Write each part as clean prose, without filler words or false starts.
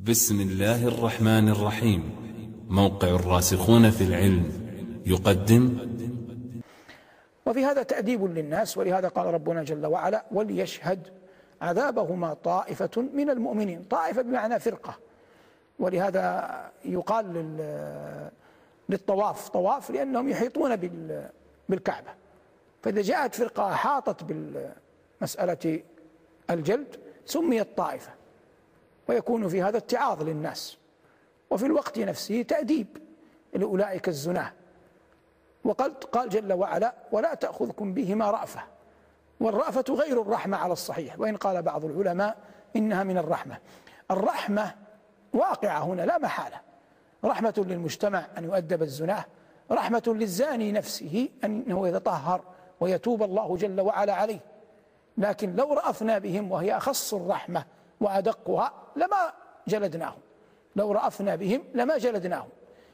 بسم الله الرحمن الرحيم. موقع الراسخون في العلم يقدم. وفي هذا تأديب للناس، ولهذا قال ربنا جل وعلا: وليشهد عذابهما طائفة من المؤمنين. طائفة بمعنى فرقة، ولهذا يقال للطواف طواف لأنهم يحيطون بالكعبة. فإذا جاءت فرقة أحاطت بالمسألة الجلد سميت طائفة، ويكون في هذا اتعاظ للناس، وفي الوقت نفسه تأديب لأولئك الزناه. قال جل وعلا: ولا تأخذكم بهما رأفة. والرأفة غير الرحمة على الصحيح، وإن قال بعض العلماء إنها من الرحمة. الرحمة واقعة هنا لا محالة، رحمة للمجتمع أن يؤدب الزناه، رحمة للزاني نفسه أنه يتطهر ويتوب الله جل وعلا عليه. لكن لو رأفنا بهم، وهي أخص الرحمة وأدقها، لما جلدناهم. لو رأفنا بهم لما جلدناهم،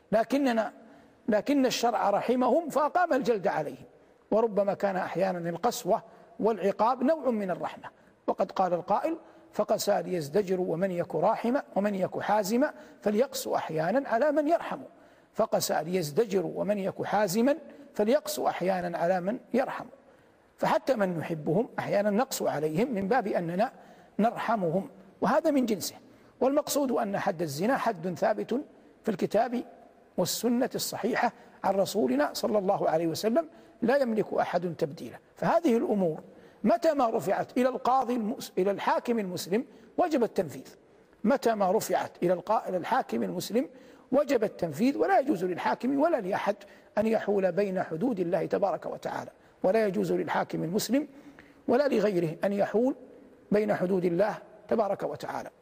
لكن الشرع رحمهم فأقام الجلد عليهم. وربما كان أحيانا القسوة والعقاب نوع من الرحمة. وقد قال القائل: فقسى ليزدجر ومن يك راحما ومن يك حازما فليقس أحيانا على من يرحم. فقسى ليزدجر ومن يك حازما فليقس أحيانا على من يرحم. فحتى من نحبهم أحيانا نقسو عليهم من باب أننا نرحمهم، وهذا من جنسه. والمقصود أن حد الزنا حد ثابت في الكتاب والسنة الصحيحة عن رسولنا صلى الله عليه وسلم، لا يملك أحد تبديله. فهذه الأمور متى ما رفعت إلى إلى الحاكم المسلم وجب التنفيذ. متى ما رفعت إلى الحاكم المسلم وجب التنفيذ، ولا يجوز للحاكم ولا لأحد أن يحول بين حدود الله تبارك وتعالى. ولا يجوز للحاكم المسلم ولا لغيره أن يحول بين حدود الله تبارك وتعالى.